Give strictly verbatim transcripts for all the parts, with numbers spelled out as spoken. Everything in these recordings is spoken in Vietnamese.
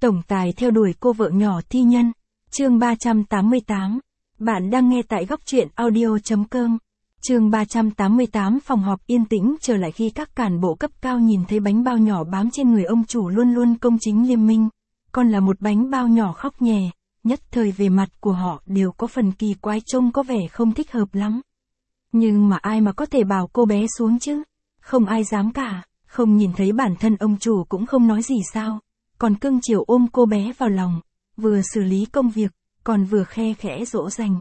Tổng tài theo đuổi cô vợ nhỏ thi nhân. Chương ba trăm tám mươi tám. Bạn đang nghe tại góc truyện audio chấm com. Chương ba trăm tám mươi tám. Phòng họp yên tĩnh trở lại khi các cán bộ cấp cao nhìn thấy bánh bao nhỏ bám trên người ông chủ luôn luôn công chính liêm minh. Còn là một bánh bao nhỏ khóc nhè, nhất thời về mặt của họ đều có phần kỳ quái, trông có vẻ không thích hợp lắm. Nhưng mà ai mà có thể bảo cô bé xuống chứ? Không ai dám cả, không nhìn thấy bản thân ông chủ cũng không nói gì sao? Còn cưng chiều ôm cô bé vào lòng, vừa xử lý công việc, còn vừa khe khẽ dỗ dành.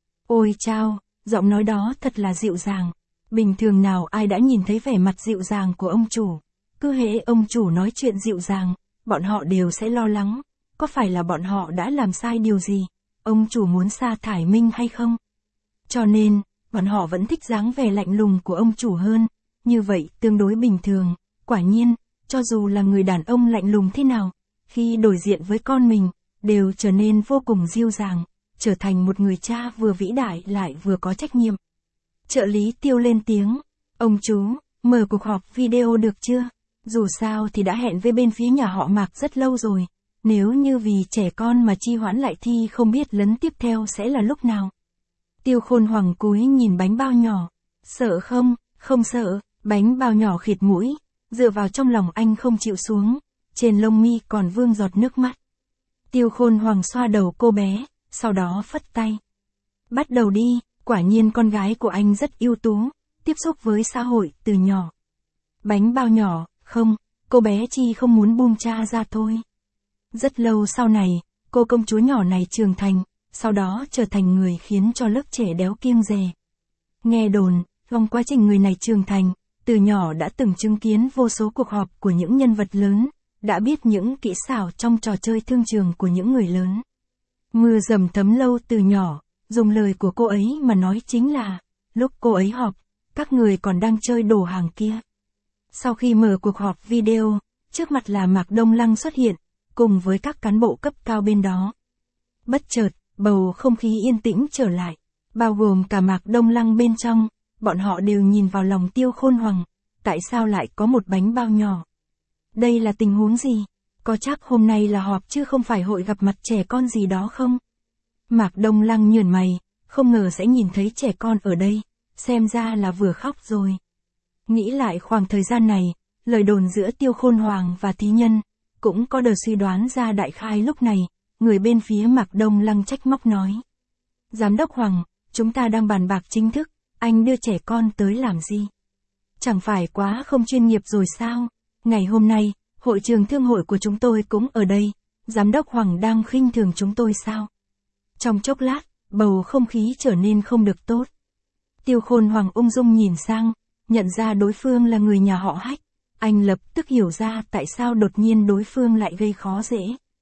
Ôi chao, giọng nói đó thật là dịu dàng. Bình thường nào ai đã nhìn thấy vẻ mặt dịu dàng của ông chủ. Cứ hễ ông chủ nói chuyện dịu dàng, bọn họ đều sẽ lo lắng. Có phải là bọn họ đã làm sai điều gì? Ông chủ muốn sa thải Minh hay không? Cho nên, bọn họ vẫn thích dáng vẻ lạnh lùng của ông chủ hơn. Như vậy tương đối bình thường. Quả nhiên, cho dù là người đàn ông lạnh lùng thế nào, khi đối diện với con mình, đều trở nên vô cùng dịu dàng, trở thành một người cha vừa vĩ đại lại vừa có trách nhiệm. Trợ lý Tiêu lên tiếng, ông chú, mở cuộc họp video được chưa? Dù sao thì đã hẹn với bên phía nhà họ Mạc rất lâu rồi, nếu như vì trẻ con mà trì hoãn lại thì không biết lần tiếp theo sẽ là lúc nào. Tiêu Khôn Hoàng cúi nhìn bánh bao nhỏ, sợ không, không sợ, bánh bao nhỏ khịt mũi, dựa vào trong lòng anh không chịu xuống, trên lông mi còn vương giọt nước mắt. Tiêu Khôn Hoàng xoa đầu cô bé, sau đó phất tay. Bắt đầu đi, quả nhiên con gái của anh rất ưu tú, tiếp xúc với xã hội từ nhỏ. Bánh bao nhỏ, không, cô bé chỉ không muốn buông cha ra thôi. Rất lâu sau này, cô công chúa nhỏ này trưởng thành, sau đó trở thành người khiến cho lớp trẻ đéo kiêng dè. Nghe đồn, trong quá trình người này trưởng thành, từ nhỏ đã từng chứng kiến vô số cuộc họp của những nhân vật lớn, đã biết những kỹ xảo trong trò chơi thương trường của những người lớn. Mưa dầm thấm lâu từ nhỏ, dùng lời của cô ấy mà nói chính là, lúc cô ấy họp, các người còn đang chơi đồ hàng kia. Sau khi mở cuộc họp video, trước mặt là Mạc Đông Lăng xuất hiện, cùng với các cán bộ cấp cao bên đó. Bất chợt, bầu không khí yên tĩnh trở lại, bao gồm cả Mạc Đông Lăng bên trong, bọn họ đều nhìn vào lòng Tiêu Khôn Hoàng, tại sao lại có một bánh bao nhỏ? Đây là tình huống gì? Có chắc hôm nay là họp chứ không phải hội gặp mặt trẻ con gì đó không? Mạc Đông Lăng nhướng mày, không ngờ sẽ nhìn thấy trẻ con ở đây, xem ra là vừa khóc rồi. Nghĩ lại khoảng thời gian này, lời đồn giữa Tiêu Khôn Hoàng và thí nhân, cũng có đờ suy đoán ra đại khái. Lúc này, người bên phía Mạc Đông Lăng trách móc nói. Giám đốc Hoàng, chúng ta đang bàn bạc chính thức, anh đưa trẻ con tới làm gì? Chẳng phải quá không chuyên nghiệp rồi sao? Ngày hôm nay, hội trường thương hội của chúng tôi cũng ở đây, giám đốc Hoàng đang khinh thường chúng tôi sao? Trong chốc lát, bầu không khí trở nên không được tốt. Tiêu Khôn Hoàng ung dung nhìn sang, nhận ra đối phương là người nhà họ Hách. Anh lập tức hiểu ra tại sao đột nhiên đối phương lại gây khó dễ.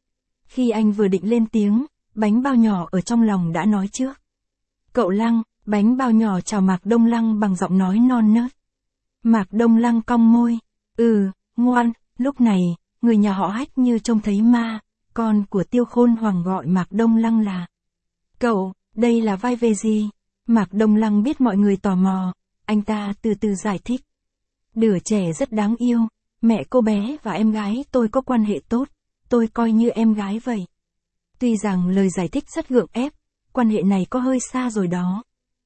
Khi anh vừa định lên tiếng, bánh bao nhỏ ở trong lòng đã nói trước. Cậu Lăng, bánh bao nhỏ chào Mạc Đông Lăng bằng giọng nói non nớt. Mạc Đông Lăng cong môi, ừ, ngoan. Lúc này, người nhà họ Hách như trông thấy ma, con của Tiêu Khôn Hoàng gọi Mạc Đông Lăng là. Cậu, đây là vai về gì? Mạc Đông Lăng biết mọi người tò mò, anh ta từ từ giải thích. Đứa trẻ rất đáng yêu, mẹ cô bé và em gái tôi có quan hệ tốt, tôi coi như em gái vậy. Tuy rằng lời giải thích rất gượng ép, quan hệ này có hơi xa rồi đó.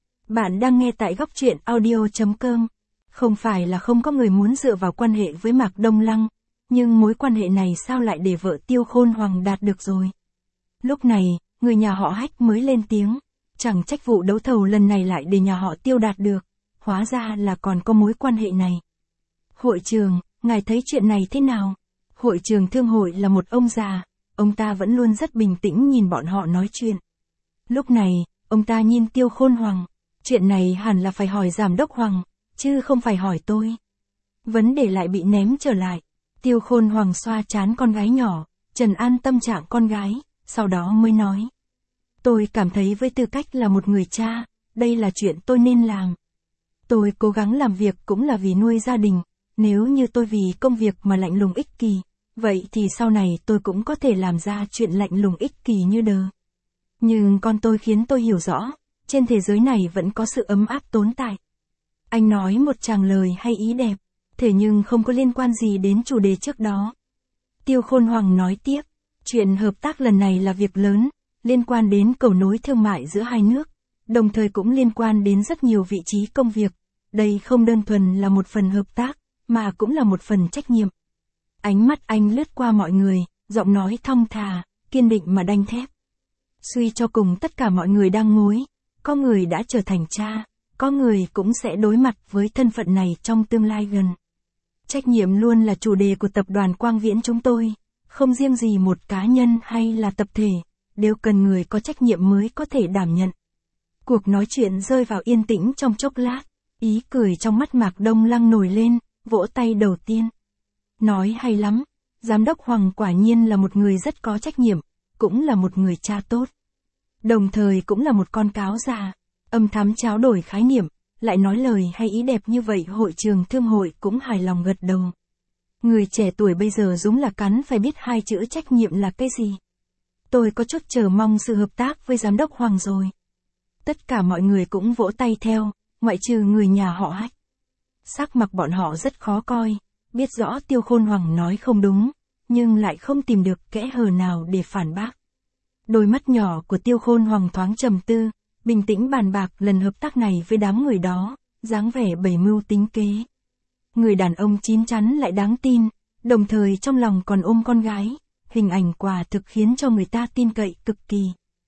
Bạn đang nghe tại góc truyện audio chấm com. Không phải là không có người muốn dựa vào quan hệ với Mạc Đông Lăng, nhưng mối quan hệ này sao lại để vợ Tiêu Khôn Hoàng đạt được rồi. Lúc này, người nhà họ Hách mới lên tiếng, chẳng trách vụ đấu thầu lần này lại để nhà họ Tiêu đạt được, hóa ra là còn có mối quan hệ này. Hội trường, ngài thấy chuyện này thế nào? Hội trường thương hội là một ông già, ông ta vẫn luôn rất bình tĩnh nhìn bọn họ nói chuyện. Lúc này, ông ta nhìn Tiêu Khôn Hoàng, chuyện này hẳn là phải hỏi giám đốc Hoàng, chứ không phải hỏi tôi. Vấn đề lại bị ném trở lại. Tiêu Khôn Hoàng xoa trán con gái nhỏ, trấn an tâm trạng con gái, sau đó mới nói. Tôi cảm thấy với tư cách là một người cha, đây là chuyện tôi nên làm. Tôi cố gắng làm việc cũng là vì nuôi gia đình, nếu như tôi vì công việc mà lạnh lùng ích kỷ, vậy thì sau này tôi cũng có thể làm ra chuyện lạnh lùng ích kỷ như đờ. Nhưng con tôi khiến tôi hiểu rõ, trên thế giới này vẫn có sự ấm áp tồn tại. Anh nói một tràng lời hay ý đẹp, thế nhưng không có liên quan gì đến chủ đề trước đó. Tiêu Khôn Hoàng nói tiếp, Chuyện hợp tác lần này là việc lớn, liên quan đến cầu nối thương mại giữa hai nước, đồng thời cũng liên quan đến rất nhiều vị trí công việc. Đây không đơn thuần là một phần hợp tác, mà cũng là một phần trách nhiệm. Ánh mắt anh lướt qua mọi người, giọng nói thong thả, kiên định mà đanh thép. Suy cho cùng tất cả mọi người đang ngồi, có người đã trở thành cha, có người cũng sẽ đối mặt với thân phận này trong tương lai gần. Trách nhiệm luôn là chủ đề của tập đoàn Quang Viễn chúng tôi, không riêng gì một cá nhân hay là tập thể, đều cần người có trách nhiệm mới có thể đảm nhận. Cuộc nói chuyện rơi vào yên tĩnh trong chốc lát, ý cười trong mắt Mạc Đông Lăng nổi lên, vỗ tay đầu tiên. Nói hay lắm, Giám đốc Hoàng quả nhiên là một người rất có trách nhiệm, cũng là một người cha tốt. Đồng thời cũng là một con cáo già, âm thắm trao đổi khái niệm, lại nói lời hay ý đẹp như vậy hội trường thương hội cũng hài lòng gật đầu. Người trẻ tuổi bây giờ đúng là cắn phải biết hai chữ trách nhiệm là cái gì. Tôi có chút chờ mong sự hợp tác với Giám đốc Hoàng rồi. Tất cả mọi người cũng vỗ tay theo, ngoại trừ người nhà họ Hách. Sắc mặt bọn họ rất khó coi, biết rõ Tiêu Khôn Hoàng nói không đúng, nhưng lại không tìm được kẽ hở nào để phản bác. Đôi mắt nhỏ của Tiêu Khôn Hoàng thoáng trầm tư, bình tĩnh bàn bạc lần hợp tác này với đám người đó, dáng vẻ bày mưu tính kế. Người đàn ông chín chắn lại đáng tin, đồng thời trong lòng còn ôm con gái, hình ảnh quả thực khiến cho người ta tin cậy cực kỳ.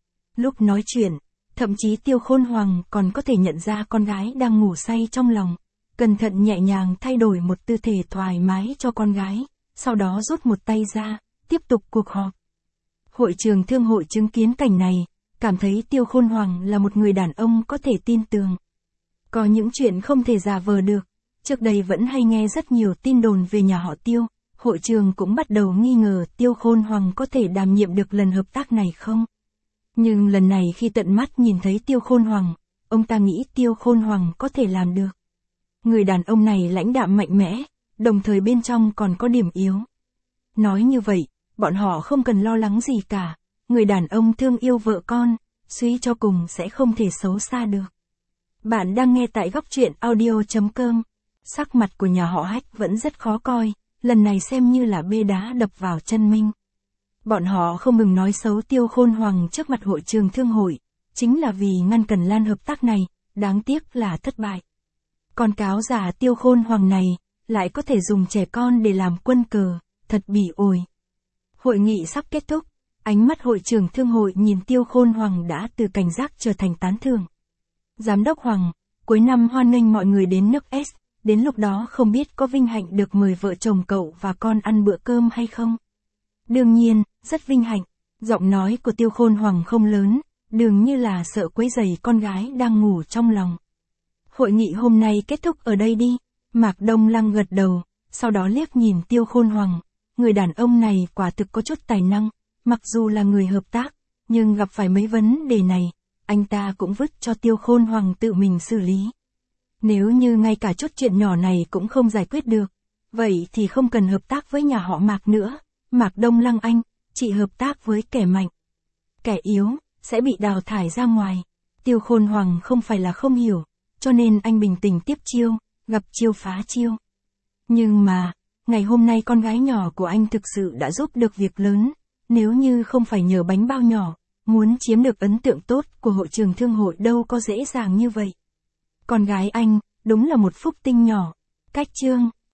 Lúc nói chuyện, thậm chí Tiêu Khôn Hoàng còn có thể nhận ra con gái đang ngủ say trong lòng, cẩn thận nhẹ nhàng thay đổi một tư thế thoải mái cho con gái, sau đó rút một tay ra, tiếp tục cuộc họp. Hội trường thương hội chứng kiến cảnh này, cảm thấy Tiêu Khôn Hoàng là một người đàn ông có thể tin tưởng. Có những chuyện không thể giả vờ được, trước đây vẫn hay nghe rất nhiều tin đồn về nhà họ Tiêu, hội trường cũng bắt đầu nghi ngờ Tiêu Khôn Hoàng có thể đảm nhiệm được lần hợp tác này không. Nhưng lần này khi tận mắt nhìn thấy Tiêu Khôn Hoàng, ông ta nghĩ Tiêu Khôn Hoàng có thể làm được. Người đàn ông này lãnh đạm mạnh mẽ, đồng thời bên trong còn có điểm yếu. Nói như vậy, bọn họ không cần lo lắng gì cả, người đàn ông thương yêu vợ con, suy cho cùng sẽ không thể xấu xa được. Bạn đang nghe tại góc truyện audio chấm com. Sắc mặt của nhà họ Hách vẫn rất khó coi, lần này xem như là bê đá đập vào chân Minh. Bọn họ không ngừng nói xấu Tiêu Khôn Hoàng trước mặt hội trường thương hội, chính là vì ngăn cản lan hợp tác này, đáng tiếc là thất bại. Con cáo già Tiêu Khôn Hoàng này, lại có thể dùng trẻ con để làm quân cờ, thật bỉ ổi. Hội nghị sắp kết thúc, ánh mắt hội trưởng thương hội nhìn Tiêu Khôn Hoàng đã từ cảnh giác trở thành tán thưởng. Giám đốc Hoàng, cuối năm hoan nghênh mọi người đến nước S, đến lúc đó không biết có vinh hạnh được mời vợ chồng cậu và con ăn bữa cơm hay không? Đương nhiên, rất vinh hạnh. Giọng nói của Tiêu Khôn Hoàng không lớn, dường như là sợ quấy rầy con gái đang ngủ trong lòng. Hội nghị hôm nay kết thúc ở đây đi. Mạc Đông Lăng gật đầu, sau đó liếc nhìn Tiêu Khôn Hoàng. Người đàn ông này quả thực có chút tài năng, mặc dù là người hợp tác, nhưng gặp phải mấy vấn đề này, anh ta cũng vứt cho Tiêu Khôn Hoàng tự mình xử lý. Nếu như ngay cả chút chuyện nhỏ này cũng không giải quyết được, vậy thì không cần hợp tác với nhà họ Mạc nữa. Mạc Đông Lăng anh, chỉ hợp tác với kẻ mạnh. Kẻ yếu, sẽ bị đào thải ra ngoài. Tiêu Khôn Hoàng không phải là không hiểu, cho nên anh bình tĩnh tiếp chiêu, gặp chiêu phá chiêu. Nhưng mà, ngày hôm nay con gái nhỏ của anh thực sự đã giúp được việc lớn, nếu như không phải nhờ bánh bao nhỏ, muốn chiếm được ấn tượng tốt của hội trường thương hội đâu có dễ dàng như vậy. Con gái anh, đúng là một phúc tinh nhỏ. Cách chương